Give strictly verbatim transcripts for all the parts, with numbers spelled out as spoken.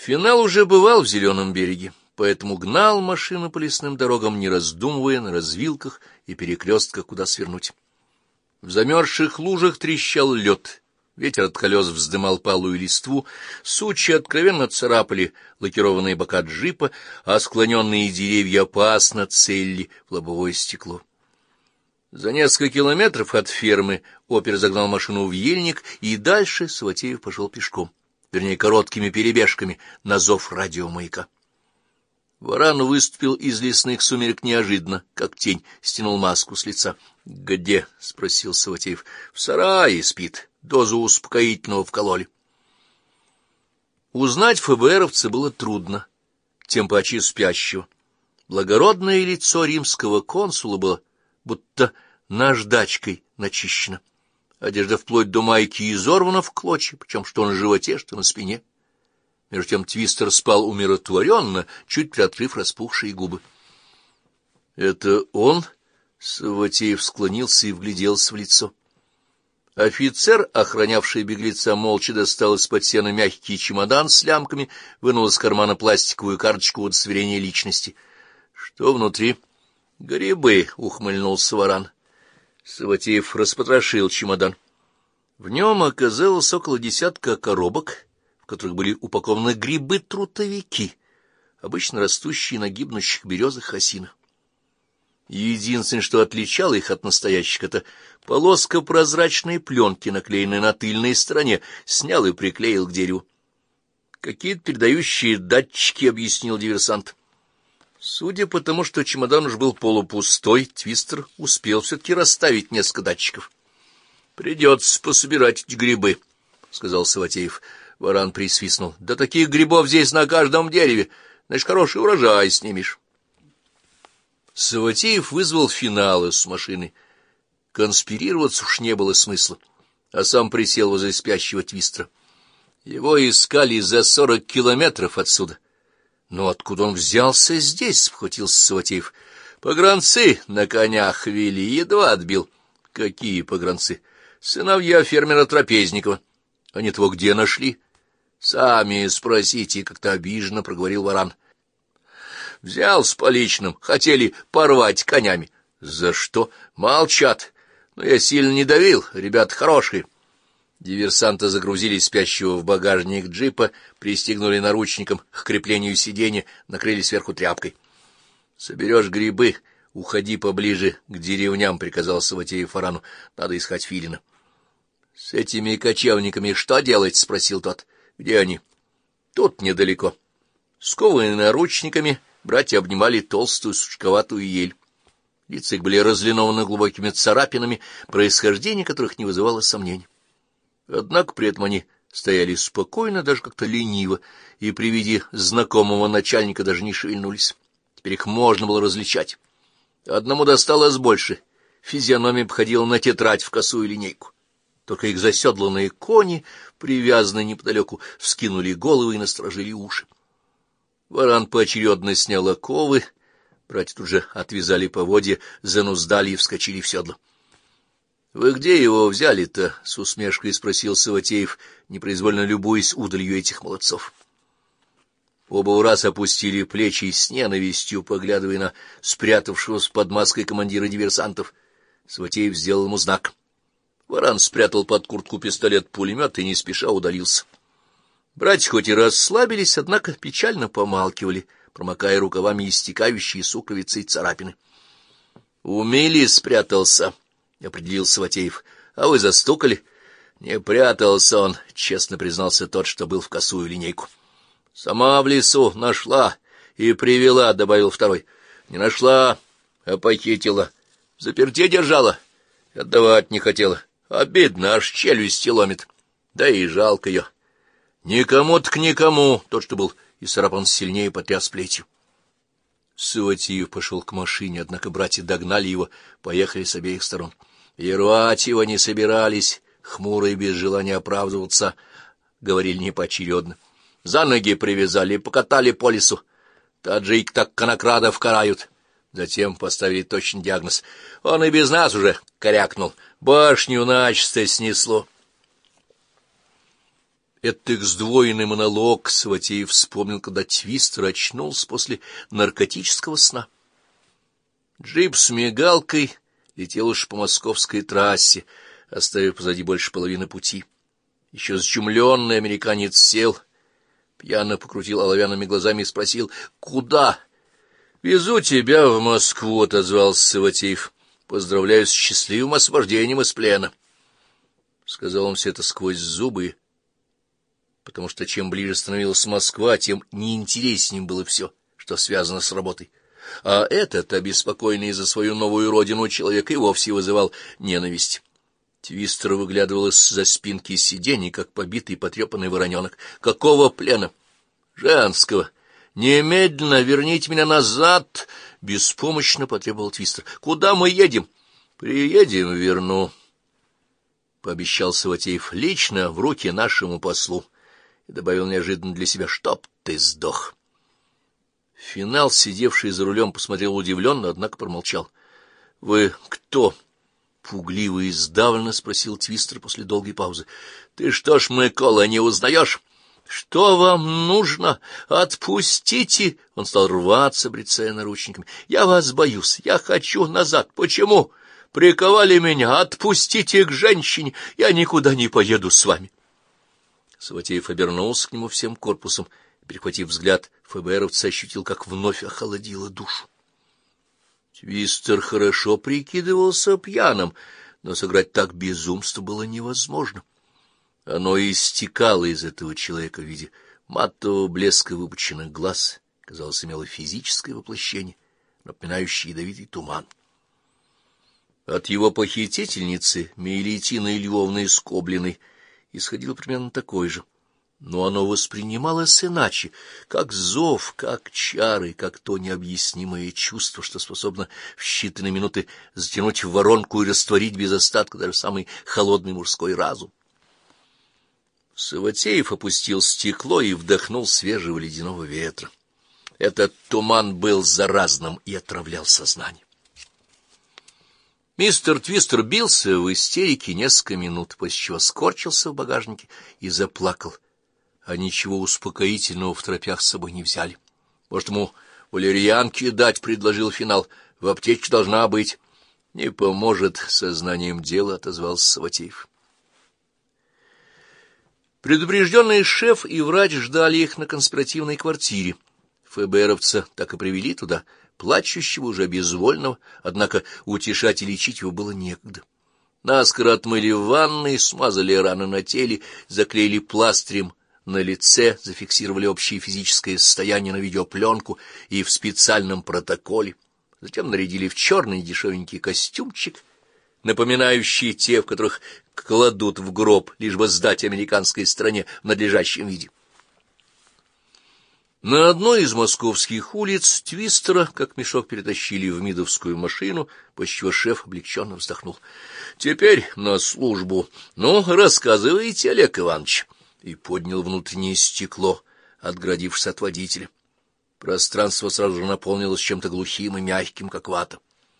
Финал уже бывал в Зеленом береге, поэтому гнал машину по лесным дорогам, не раздумывая на развилках и перекрестках, куда свернуть. В замерзших лужах трещал лед, ветер от колес вздымал палую листву, сучья откровенно царапали лакированные бока джипа, а склоненные деревья опасно целили в лобовое стекло. За несколько километров от фермы опер загнал машину в ельник, и дальше Саватеев пошел пешком, вернее, короткими перебежками на зов радиомаяка. Варан выступил из лесных сумерек неожиданно, как тень, стянул маску с лица. — Где? — спросил Саватеев. — В сарае спит. Дозу успокоительного вкололи. Узнать ФБРовца было трудно, тем паче спящего. Благородное лицо римского консула было будто наждачкой начищено. Одежда вплоть до майки изорвана в клочья, причем что на животе, что на спине. Между тем Твистер спал умиротворенно, чуть приоткрыв распухшие губы. — Это он? — Саватеев склонился и вгляделся в лицо. Офицер, охранявший беглеца, молча достал из-под сена мягкий чемодан с лямками, вынул из кармана пластиковую карточку удостоверения личности. — Что внутри? — Грибы, — ухмыльнулся Варан. Саватеев распотрошил чемодан. В нем оказалось около десятка коробок, в которых были упакованы грибы-трутовики, обычно растущие на гибнущих березах и осинах. Единственное, что отличало их от настоящих, это полоска прозрачной пленки, наклеенной на тыльной стороне, снял и приклеил к дереву. Какие-то передающие датчики, — объяснил диверсант. Судя по тому, что чемодан уж был полупустой, Твистер успел все-таки расставить несколько датчиков. — Придется пособирать эти грибы, — сказал Саватеев. Варан присвистнул. — Да таких грибов здесь на каждом дереве. Значит, хороший урожай снимешь. Саватеев вызвал Финала с машины. Конспирироваться уж не было смысла, а сам присел возле спящего Твистера. Его искали за сорок километров отсюда. Но откуда он взялся здесь? — схватился Саватеев. — Погранцы на конях вели, едва отбил. — Какие погранцы? — Сыновья фермера Трапезникова. — Они того где нашли? — Сами спросите, — как-то обиженно проговорил Варан. — Взял с поличным, хотели порвать конями. — За что? — Молчат. Но я сильно не давил, ребята хорошие. Диверсанты загрузили спящего в багажник джипа, пристегнули наручником к креплению сиденья, накрыли сверху тряпкой. — Соберешь грибы, уходи поближе к деревням, — приказал Саватеев Варану. — Надо искать Филина. — С этими кочевниками что делать? — спросил тот. — Где они? — Тут недалеко. Скованные наручниками, братья обнимали толстую сучковатую ель. Лица их были разлинованы глубокими царапинами, происхождение которых не вызывало сомнений. Однако при этом они стояли спокойно, даже как-то лениво, и при виде знакомого начальника даже не шевельнулись. Теперь их можно было различать. Одному досталось больше, физиономия походила на тетрадь в косую линейку. Только их заседланные кони, привязанные неподалеку, вскинули головы и насторожили уши. Варан поочередно снял оковы, братья тут же отвязали поводья, зануздали и вскочили в седло. — Вы где его взяли-то? — с усмешкой спросил Саватеев, непроизвольно любуясь удалью этих молодцов. Оба в раз опустили плечи с ненавистью, поглядывая на спрятавшегося под маской командира диверсантов. Саватеев сделал ему знак. Варан спрятал под куртку пистолет-пулемет и не спеша удалился. Братья хоть и расслабились, однако печально помалкивали, промокая рукавами истекающие сукровицей царапины. — Умели спрятался, — определил Саватеев. — А вы застукали? — Не прятался он, — честно признался тот, что был в косую линейку. — Сама в лесу нашла и привела, — добавил второй. — Не нашла, а похитила. Заперти держала. Отдавать не хотела. Обидно, аж челюсти ломит. Да и жалко ее. Никому-то к никому, тот, что был исцарапан сильнее, потряс плетью. Саватеев пошел к машине, однако братья догнали его, поехали с обеих сторон. И рвать его не собирались, хмуро и без желания оправдываться, говорили не поочередно. За ноги привязали, покатали по лесу. Таджик так конокрадов карают. Затем поставили точный диагноз. Он и без нас уже корякнул. Башню начисто снесло. Этот их сдвоенный монолог Саватеев вспомнил, когда Твистер очнулся после наркотического сна. Джип с мигалкой летел уж по московской трассе, оставив позади больше половины пути. Еще зачумленный американец сел, пьяно покрутил оловянными глазами и спросил: «Куда?» «Везу тебя в Москву», — отозвался Саватеев. «Поздравляю с счастливым освобождением из плена». Сказал он все это сквозь зубы, потому что чем ближе становилась Москва, тем неинтереснее было все, что связано с работой. А этот, обеспокоенный за свою новую родину, человек и вовсе вызывал ненависть. Твистер выглядывал из-за спинки сидений, как побитый потрепанный вороненок. «Какого плена?» «Женского». «Немедленно верните меня назад!» — беспомощно потребовал Твистер. «Куда мы едем?» «Приедем, верну», — пообещал Саватеев, — «лично в руки нашему послу». И добавил неожиданно для себя: «Чтоб ты сдох». Финал, сидевший за рулем, посмотрел удивленно, однако промолчал. — Вы кто? — пугливо и сдавленно спросил Твистер после долгой паузы. — Ты что ж, Микола, не узнаешь? — Что вам нужно? Отпустите! Он стал рваться, брецая наручниками. — Я вас боюсь, я хочу назад. Почему? Приковали меня. Отпустите к женщине, я никуда не поеду с вами. Саватеев обернулся к нему всем корпусом. Перехватив взгляд, ФБРовца ощутил, как вновь охолодило душу. Твистер хорошо прикидывался пьяным, но сыграть так безумство было невозможно. Оно истекало из этого человека в виде матового блеска выпученных глаз, казалось, имело физическое воплощение, напоминающее ядовитый туман. От его похитительницы, Мейлитины Львовны Скоблиной, исходило примерно такое же. Но оно воспринималось иначе, как зов, как чары, как то необъяснимое чувство, что способно в считанные минуты затянуть в воронку и растворить без остатка даже самый холодный мужской разум. Саватеев опустил стекло и вдохнул свежего ледяного ветра. Этот туман был заразным и отравлял сознание. Мистер Твистер бился в истерике несколько минут, после чего скорчился в багажнике и заплакал. А ничего успокоительного в тропях с собой не взяли. Может, ему валерьянки дать, — предложил Финал. В аптечке должна быть. Не поможет, — сознанием дела отозвался Саватеев. Предупрежденный шеф и врач ждали их на конспиративной квартире. ФБРовца так и привели туда, плачущего, уже безвольного, однако утешать и лечить его было некогда. Наскоро отмыли в ванной, смазали раны на теле, заклеили пластырем на лице, зафиксировали общее физическое состояние на видеопленку и в специальном протоколе. Затем нарядили в черный дешевенький костюмчик, напоминающий те, в которых кладут в гроб, лишь бы сдать американской стране в надлежащем виде. На одной из московских улиц Твистера, как мешок, перетащили в мидовскую машину, после чего шеф облегченно вздохнул. — Теперь на службу. Ну, рассказывайте, Олег Иванович. И поднял внутреннее стекло, отгородившись от водителя. Пространство сразу же наполнилось чем-то глухим и мягким, как вата.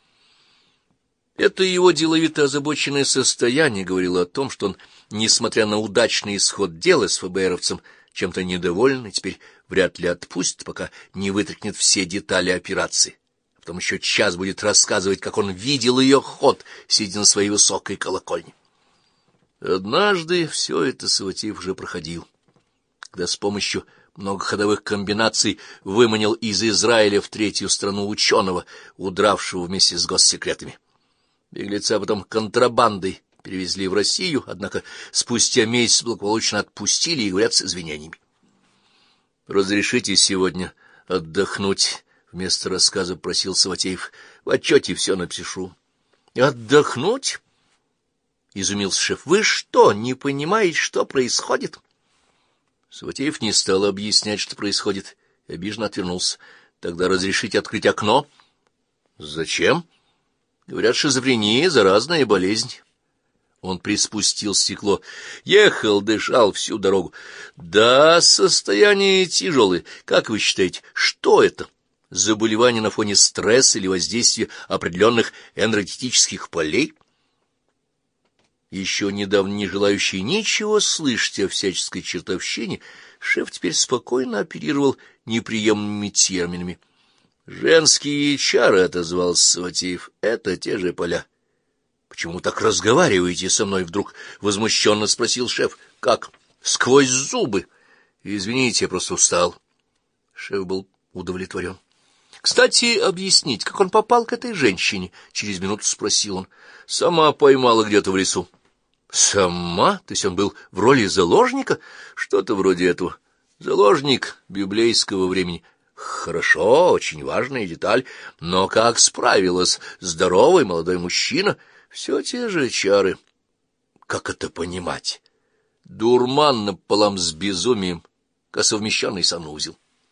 Это его деловито озабоченное состояние говорило о том, что он, несмотря на удачный исход дела с ФБРовцем, чем-то недоволен и теперь вряд ли отпустит, пока не вытряхнет все детали операции. А потом еще час будет рассказывать, как он видел ее ход, сидя на своей высокой колокольне. Однажды все это Саватеев уже проходил, когда с помощью многоходовых комбинаций выманил из Израиля в третью страну ученого, удравшего вместе с госсекретами. Беглеца потом контрабандой перевезли в Россию, однако спустя месяц благополучно отпустили и говорят с извинениями. — Разрешите сегодня отдохнуть? — вместо рассказа просил Саватеев. — В отчете все напишу. — Отдохнуть? — изумился шеф. — Вы что, не понимаете, что происходит? Саватеев не стал объяснять, что происходит, и обиженно отвернулся. — Тогда разрешите открыть окно? — Зачем? — Говорят, шизофрения — заразная болезнь. Он приспустил стекло. Ехал, дышал всю дорогу. Да, состояние тяжелое. Как вы считаете, что это? Заболевание на фоне стресса или воздействия определенных энергетических полей? Еще недавно не желающий ничего слышать о всяческой чертовщине, шеф теперь спокойно оперировал неприемлемыми терминами. «Женские чары», — отозвался Саватеев, — «это те же поля». «Почему так разговариваете со мной?» — вдруг возмущенно спросил шеф. «Как? Сквозь зубы?» «Извините, я просто устал». Шеф был удовлетворен. «Кстати, объяснить, как он попал к этой женщине?» — через минуту спросил он. «Сама поймала где-то в лесу». «Сама? То есть он был в роли заложника?» «Что-то вроде этого. Заложник библейского времени». «Хорошо, очень важная деталь. Но как справилась здоровый молодой мужчина? Все те же чары». «Как это понимать?» «Дурман напополам с безумием, как совмещенный санузел».